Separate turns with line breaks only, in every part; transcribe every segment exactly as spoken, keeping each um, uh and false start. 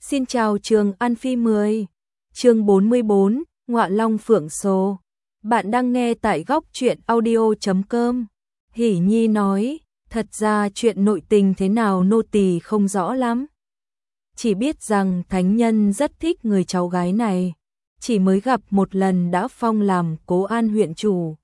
Xin chào Trường An Phi mười. Chương bốn mươi bốn, Ngọa Long Phượng Sồ. Bạn đang nghe tại góc truyện audio chấm com. Hỷ Nhi nói, thật ra chuyện nội tình thế nào nô tỳ không rõ lắm. Chỉ biết rằng thánh nhân rất thích người cháu gái này, chỉ mới gặp một lần đã phong làm Cố An huyện chủ.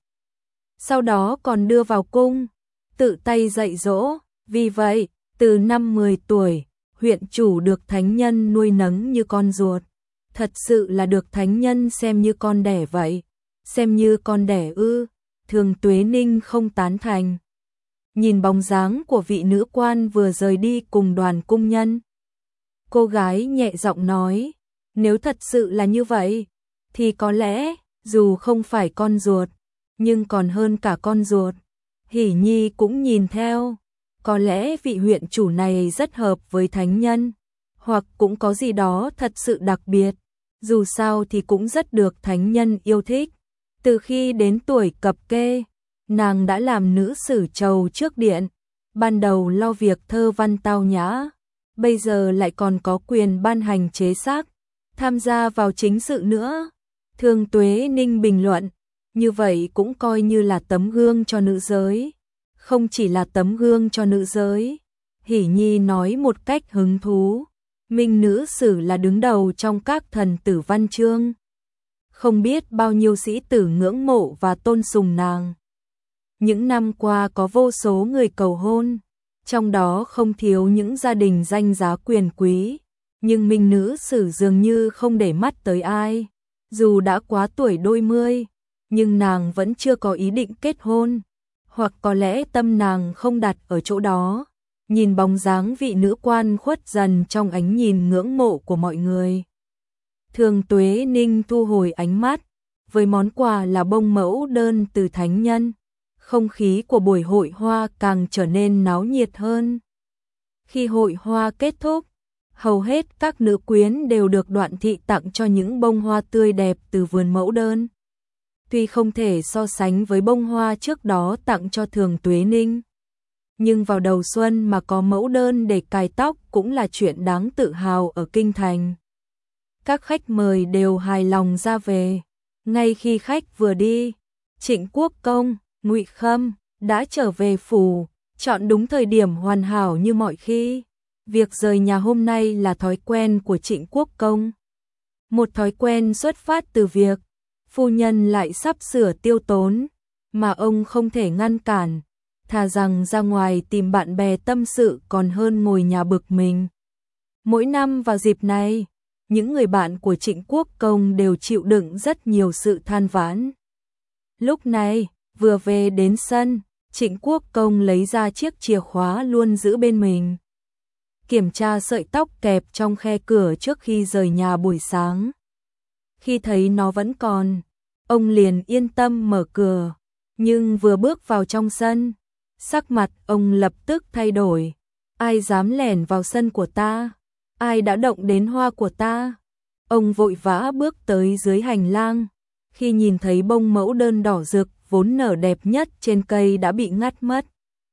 Sau đó còn đưa vào cung, tự tay dạy dỗ, vì vậy, từ năm mười tuổi, huyện chủ được thánh nhân nuôi nấng như con ruột, thật sự là được thánh nhân xem như con đẻ vậy. Xem như con đẻ ư? Thường Tuế Ninh không tán thành. Nhìn bóng dáng của vị nữ quan vừa rời đi cùng đoàn cung nhân, cô gái nhẹ giọng nói, nếu thật sự là như vậy, thì có lẽ, dù không phải con ruột, nhưng còn hơn cả con ruột. Hỷ Nhi cũng nhìn theo, có lẽ vị huyện chủ này rất hợp với thánh nhân, hoặc cũng có gì đó thật sự đặc biệt, dù sao thì cũng rất được thánh nhân yêu thích. Từ khi đến tuổi cập kê, nàng đã làm nữ sử trầu trước điện, ban đầu lo việc thơ văn tao nhã, bây giờ lại còn có quyền ban hành chế xác, tham gia vào chính sự nữa. Thường Tuế Ninh bình luận, như vậy cũng coi như là tấm gương cho nữ giới. Không chỉ là tấm gương cho nữ giới, Hỷ Nhi nói một cách hứng thú, minh nữ sử là đứng đầu trong các thần tử văn chương. Không biết bao nhiêu sĩ tử ngưỡng mộ và tôn sùng nàng. Những năm qua có vô số người cầu hôn, trong đó không thiếu những gia đình danh giá quyền quý, nhưng minh nữ sử dường như không để mắt tới ai. Dù đã quá tuổi đôi mươi, nhưng nàng vẫn chưa có ý định kết hôn, hoặc có lẽ tâm nàng không đặt ở chỗ đó. Nhìn bóng dáng vị nữ quan khuất dần trong ánh nhìn ngưỡng mộ của mọi người, Thường Tuế Ninh thu hồi ánh mắt, với món quà là bông mẫu đơn từ thánh nhân. Không khí của buổi hội hoa càng trở nên náo nhiệt hơn. Khi hội hoa kết thúc, hầu hết các nữ quyến đều được Đoạn thị tặng cho những bông hoa tươi đẹp từ vườn mẫu đơn. Tuy không thể so sánh với bông hoa trước đó tặng cho Thường Tuế Ninh, nhưng vào đầu xuân mà có mẫu đơn để cài tóc cũng là chuyện đáng tự hào ở kinh thành. Các khách mời đều hài lòng ra về. Ngay khi khách vừa đi, Trịnh Quốc Công, Ngụy Khâm đã trở về phủ, chọn đúng thời điểm hoàn hảo như mọi khi. Việc rời nhà hôm nay là thói quen của Trịnh Quốc Công. Một thói quen xuất phát từ việc phu nhân lại sắp sửa tiêu tốn, mà ông không thể ngăn cản, thà rằng ra ngoài tìm bạn bè tâm sự còn hơn ngồi nhà bực mình. Mỗi năm vào dịp này, những người bạn của Trịnh Quốc Công đều chịu đựng rất nhiều sự than vãn. Lúc này, vừa về đến sân, Trịnh Quốc Công lấy ra chiếc chìa khóa luôn giữ bên mình. Kiểm tra sợi tóc kẹp trong khe cửa trước khi rời nhà buổi sáng. Khi thấy nó vẫn còn, ông liền yên tâm mở cửa, nhưng vừa bước vào trong sân, sắc mặt ông lập tức thay đổi. Ai dám lẻn vào sân của ta? Ai đã động đến hoa của ta? Ông vội vã bước tới dưới hành lang, khi nhìn thấy bông mẫu đơn đỏ rực vốn nở đẹp nhất trên cây đã bị ngắt mất.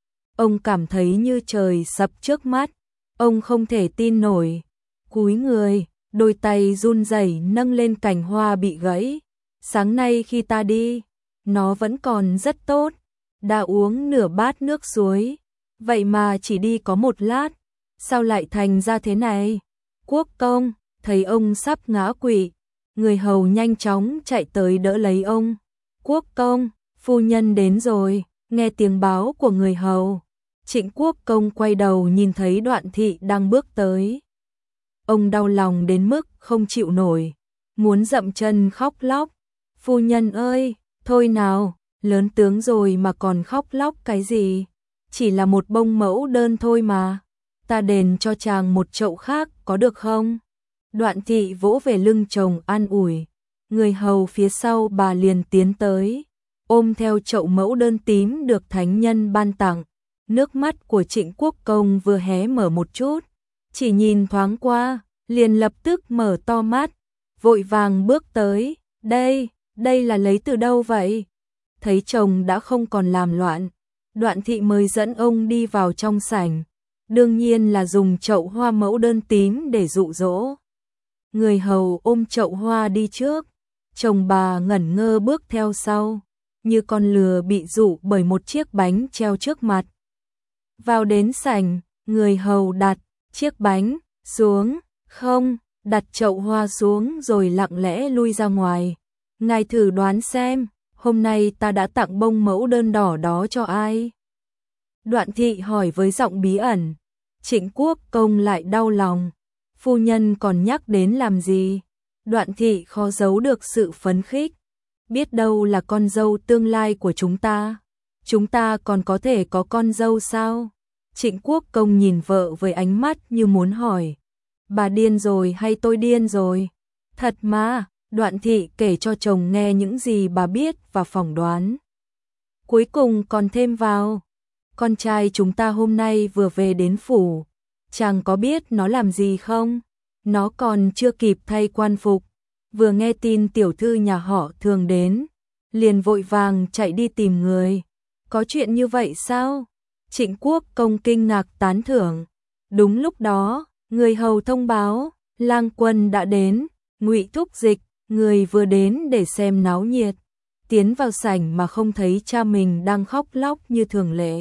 Ông cảm thấy như trời sập trước mắt, ông không thể tin nổi. Cúi người, đôi tay run rẩy nâng lên cành hoa bị gãy. Sáng nay khi ta đi, nó vẫn còn rất tốt, đã uống nửa bát nước suối, vậy mà chỉ đi có một lát, sao lại thành ra thế này? Quốc Công, thấy ông sắp ngã quỵ, người hầu nhanh chóng chạy tới đỡ lấy ông. Quốc Công, phu nhân đến rồi. Nghe tiếng báo của người hầu, Trịnh Quốc Công quay đầu nhìn thấy Đoạn thị đang bước tới. Ông đau lòng đến mức không chịu nổi, muốn dậm chân khóc lóc. Phu nhân ơi, thôi nào, lớn tướng rồi mà còn khóc lóc cái gì? Chỉ là một bông mẫu đơn thôi mà, ta đền cho chàng một chậu khác có được không? Đoạn thị vỗ về lưng chồng an ủi. Người hầu phía sau bà liền tiến tới, ôm theo chậu mẫu đơn tím được thánh nhân ban tặng. Nước mắt của Trịnh Quốc Công vừa hé mở một chút, chỉ nhìn thoáng qua, liền lập tức mở to mắt, vội vàng bước tới. Đây, đây là lấy từ đâu vậy? Thấy chồng đã không còn làm loạn, Đoạn thị mới dẫn ông đi vào trong sảnh. đương nhiên là dùng chậu hoa mẫu đơn tím để dụ dỗ. Người hầu ôm chậu hoa đi trước, chồng bà ngẩn ngơ bước theo sau, như con lừa bị dụ bởi một chiếc bánh treo trước mặt. Vào đến sảnh, người hầu đặt chiếc bánh xuống, không, đặt chậu hoa xuống rồi lặng lẽ lui ra ngoài. Ngài thử đoán xem, hôm nay ta đã tặng bông mẫu đơn đỏ đó cho ai? Đoạn Thị hỏi với giọng bí ẩn. Trịnh Quốc Công lại đau lòng. Phu nhân còn nhắc đến làm gì? Đoạn Thị khó giấu được sự phấn khích. Biết đâu là con dâu tương lai của chúng ta. Chúng ta còn có thể có con dâu sao? Trịnh Quốc Công nhìn vợ với ánh mắt như muốn hỏi. Bà điên rồi hay tôi điên rồi? Thật mà, Đoạn Thị kể cho chồng nghe những gì bà biết và phỏng đoán. Cuối cùng còn thêm vào. Con trai chúng ta hôm nay vừa về đến phủ. Chàng có biết nó làm gì không? Nó còn chưa kịp thay quan phục. Vừa nghe tin tiểu thư nhà họ Thường đến. Liền vội vàng chạy đi tìm người. Có chuyện như vậy sao? Trịnh Quốc Công kinh ngạc tán thưởng. Đúng lúc đó, người hầu thông báo, lang quân đã đến. Ngụy Thúc Dịch, người vừa đến để xem náo nhiệt. Tiến vào sảnh mà không thấy cha mình đang khóc lóc như thường lệ.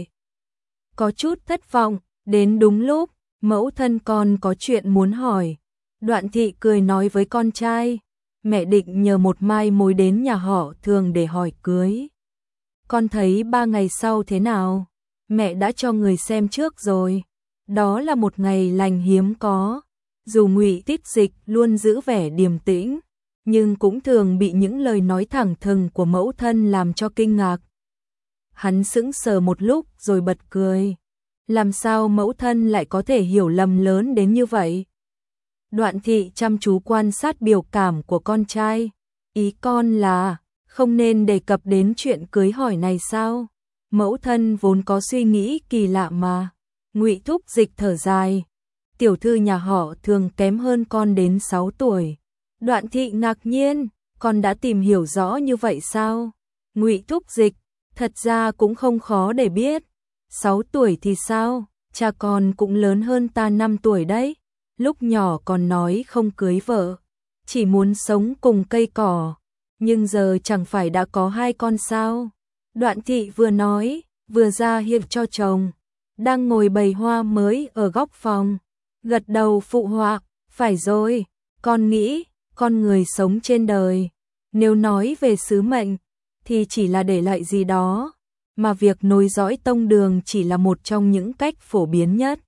Có chút thất vọng, đến đúng lúc, mẫu thân con có chuyện muốn hỏi. Đoạn Thị cười nói với con trai, mẹ định nhờ một mai mối đến nhà họ Thường để hỏi cưới. Con thấy ba ngày sau thế nào? Mẹ đã cho người xem trước rồi. Đó là một ngày lành hiếm có. Dù Ngụy Tích Dịch luôn giữ vẻ điềm tĩnh, nhưng cũng thường bị những lời nói thẳng thừng của mẫu thân làm cho kinh ngạc. Hắn sững sờ một lúc rồi bật cười. Làm sao mẫu thân lại có thể hiểu lầm lớn đến như vậy? Đoạn Thị chăm chú quan sát biểu cảm của con trai. Ý con là, không nên đề cập đến chuyện cưới hỏi này sao? Mẫu thân vốn có suy nghĩ kỳ lạ mà. Ngụy Thúc Dịch thở dài. Tiểu thư nhà họ Thường kém hơn con đến sáu tuổi. Đoạn Thị ngạc nhiên, con đã tìm hiểu rõ như vậy sao? Ngụy Thúc Dịch, thật ra cũng không khó để biết. Sáu tuổi thì sao? Cha con cũng lớn hơn ta năm tuổi đấy. Lúc nhỏ còn nói không cưới vợ, chỉ muốn sống cùng cây cỏ. Nhưng giờ chẳng phải đã có hai con sao? Đoạn Thị vừa nói, vừa ra hiệu cho chồng, đang ngồi bày hoa mới ở góc phòng. Gật đầu phụ họa, phải rồi, con nghĩ, con người sống trên đời, nếu nói về sứ mệnh, thì chỉ là để lại gì đó, mà việc nối dõi tông đường chỉ là một trong những cách phổ biến nhất,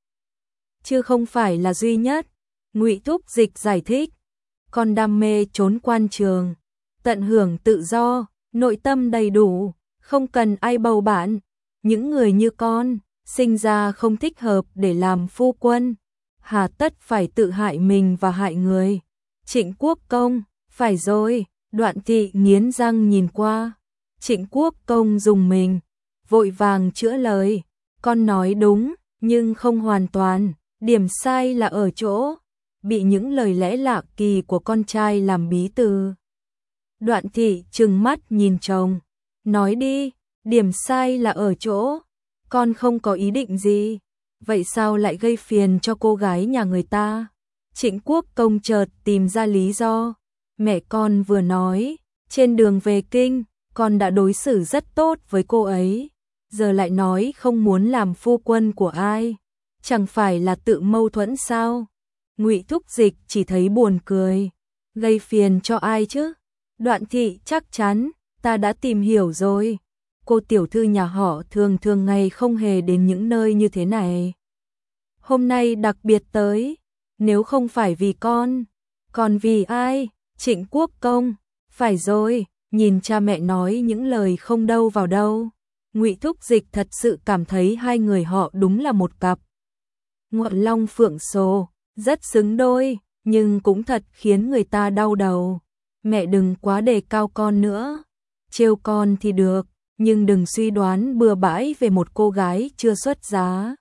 chứ không phải là duy nhất. Ngụy Thúc Dịch giải thích, con đam mê trốn quan trường, tận hưởng tự do, nội tâm đầy đủ, không cần ai bầu bạn. Những người như con, sinh ra không thích hợp để làm phu quân, hà tất phải tự hại mình và hại người. Trịnh Quốc Công, phải rồi. Đoạn Thị nghiến răng nhìn qua. Trịnh Quốc Công dùng mình, vội vàng chữa lời. Con nói đúng, nhưng không hoàn toàn. Điểm sai là ở chỗ bị những lời lẽ lạ kỳ của con trai làm bí từ. Đoạn Thị trừng mắt nhìn chồng, nói đi, điểm sai là ở chỗ con không có ý định gì, vậy sao lại gây phiền cho cô gái nhà người ta? Trịnh Quốc Công chợt tìm ra lý do. Mẹ con vừa nói, trên đường về kinh, con đã đối xử rất tốt với cô ấy, giờ lại nói không muốn làm phu quân của ai, chẳng phải là tự mâu thuẫn sao? Ngụy Thúc Dịch chỉ thấy buồn cười, gây phiền cho ai chứ? Đoạn Thị chắc chắn, ta đã tìm hiểu rồi. Cô tiểu thư nhà họ thường thường ngày không hề đến những nơi như thế này. Hôm nay đặc biệt tới, nếu không phải vì con, còn vì ai? Trịnh Quốc Công, phải rồi, nhìn cha mẹ nói những lời không đâu vào đâu. Ngụy Thúc Dịch thật sự cảm thấy hai người họ đúng là một cặp ngọn long phượng sồ, rất xứng đôi, nhưng cũng thật khiến người ta đau đầu. Mẹ đừng quá đề cao con nữa, trêu con thì được, nhưng đừng suy đoán bừa bãi về một cô gái chưa xuất giá.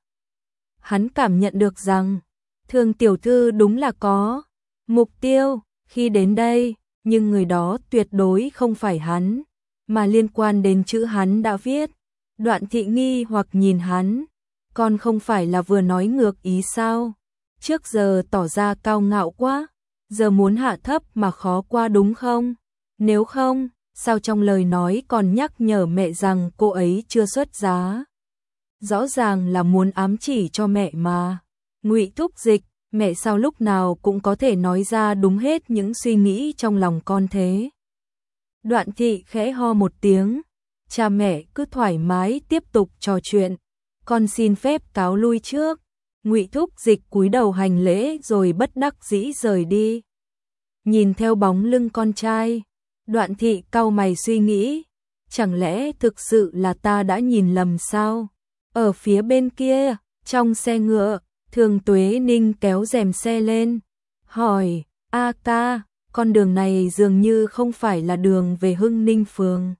Hắn cảm nhận được rằng, Thường tiểu thư đúng là có mục tiêu khi đến đây, nhưng người đó tuyệt đối không phải hắn, mà liên quan đến chữ hắn đã viết. Đoạn Thị nghi hoặc nhìn hắn, con không phải là vừa nói ngược ý sao? Trước giờ tỏ ra cao ngạo quá, giờ muốn hạ thấp mà khó qua đúng không? Nếu không, sao trong lời nói còn nhắc nhở mẹ rằng cô ấy chưa xuất giá? Rõ ràng là muốn ám chỉ cho mẹ mà. Ngụy Thúc Dịch, mẹ sao lúc nào cũng có thể nói ra đúng hết những suy nghĩ trong lòng con thế? Đoạn Thị khẽ ho một tiếng, cha mẹ cứ thoải mái tiếp tục trò chuyện, con xin phép cáo lui trước. Ngụy Thúc Dịch cúi đầu hành lễ rồi bất đắc dĩ rời đi. Nhìn theo bóng lưng con trai, Đoạn Thị cau mày suy nghĩ, chẳng lẽ thực sự là ta đã nhìn lầm sao? Ở phía bên kia, trong xe ngựa, Thường Tuế Ninh kéo rèm xe lên, hỏi, A ca, con đường này dường như không phải là đường về Hưng Ninh Phường.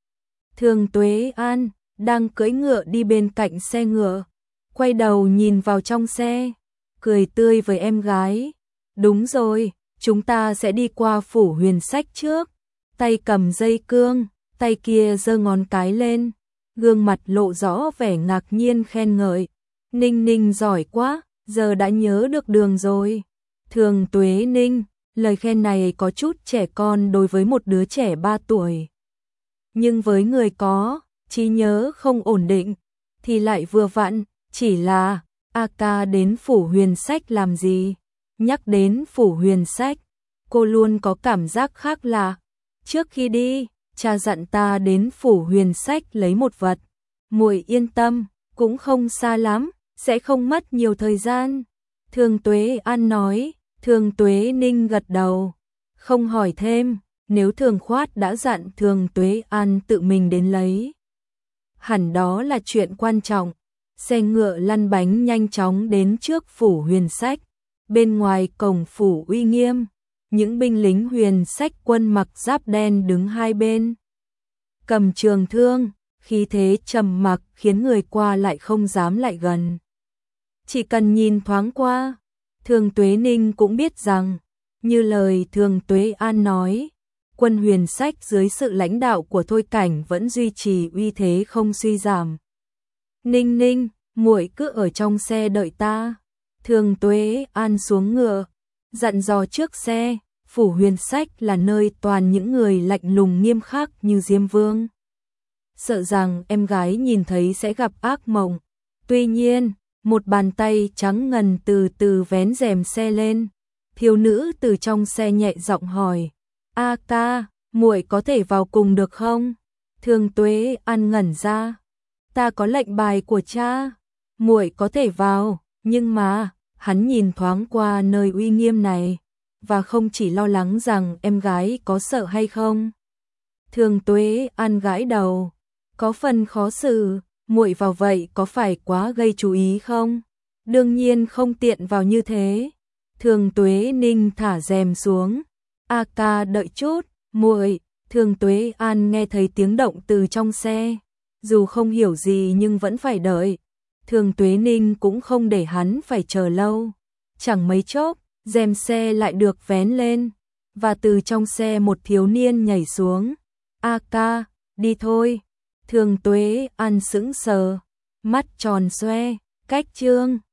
Thường Tuế An đang cưỡi ngựa đi bên cạnh xe ngựa, quay đầu nhìn vào trong xe, cười tươi với em gái. Đúng rồi, chúng ta sẽ đi qua phủ Huyền Sách trước. Tay cầm dây cương, tay kia giơ ngón cái lên, gương mặt lộ rõ vẻ ngạc nhiên khen ngợi. Ninh Ninh giỏi quá, giờ đã nhớ được đường rồi. Thường Tuế Ninh, lời khen này có chút trẻ con đối với một đứa trẻ ba tuổi. Nhưng với người có trí nhớ không ổn định, thì lại vừa vặn, chỉ là, A ca đến phủ Huyền Sách làm gì? Nhắc đến phủ Huyền Sách, cô luôn có cảm giác khác lạ. Trước khi đi, cha dặn ta đến phủ Huyền Sách lấy một vật. Muội yên tâm, cũng không xa lắm, sẽ không mất nhiều thời gian. Thường Tuế An nói. Thường Tuế Ninh gật đầu, không hỏi thêm, nếu Thường Khoát đã dặn Thường Tuế An tự mình đến lấy, hẳn đó là chuyện quan trọng. Xe ngựa lăn bánh nhanh chóng đến trước phủ Huyền Sách. Bên ngoài cổng phủ uy nghiêm, những binh lính Huyền Sách quân mặc giáp đen đứng hai bên, cầm trường thương, khí thế trầm mặc khiến người qua lại không dám lại gần. Chỉ cần nhìn thoáng qua, Thường Tuế Ninh cũng biết rằng, như lời Thường Tuế An nói, quân Huyền Sách dưới sự lãnh đạo của Thôi Cảnh vẫn duy trì uy thế không suy giảm. Ninh Ninh, muội cứ ở trong xe đợi ta. Thường Tuế An xuống ngựa, dặn dò trước xe, phủ Huyền Sách là nơi toàn những người lạnh lùng nghiêm khắc như Diêm Vương. Sợ rằng em gái nhìn thấy sẽ gặp ác mộng. Tuy nhiên, một bàn tay trắng ngần từ từ vén rèm xe lên, thiếu nữ từ trong xe nhẹ giọng hỏi, A ca, muội có thể vào cùng được không? Thường Tuế An ngẩn ra, ta có lệnh bài của cha, muội có thể vào, nhưng mà, hắn nhìn thoáng qua nơi uy nghiêm này, và không chỉ lo lắng rằng em gái có sợ hay không. Thường Tuế An gãi đầu, có phần khó xử. Muội vào vậy có phải quá gây chú ý không? Đương nhiên không tiện vào như thế. Thường Tuế Ninh thả rèm xuống. A ca đợi chút, muội. Thường Tuế An nghe thấy tiếng động từ trong xe, dù không hiểu gì nhưng vẫn phải đợi. Thường Tuế Ninh cũng không để hắn phải chờ lâu. Chẳng mấy chốc, rèm xe lại được vén lên, và từ trong xe một thiếu niên nhảy xuống. A ca, đi thôi. Thường Tuế An sững sờ, mắt tròn xoe, cách chương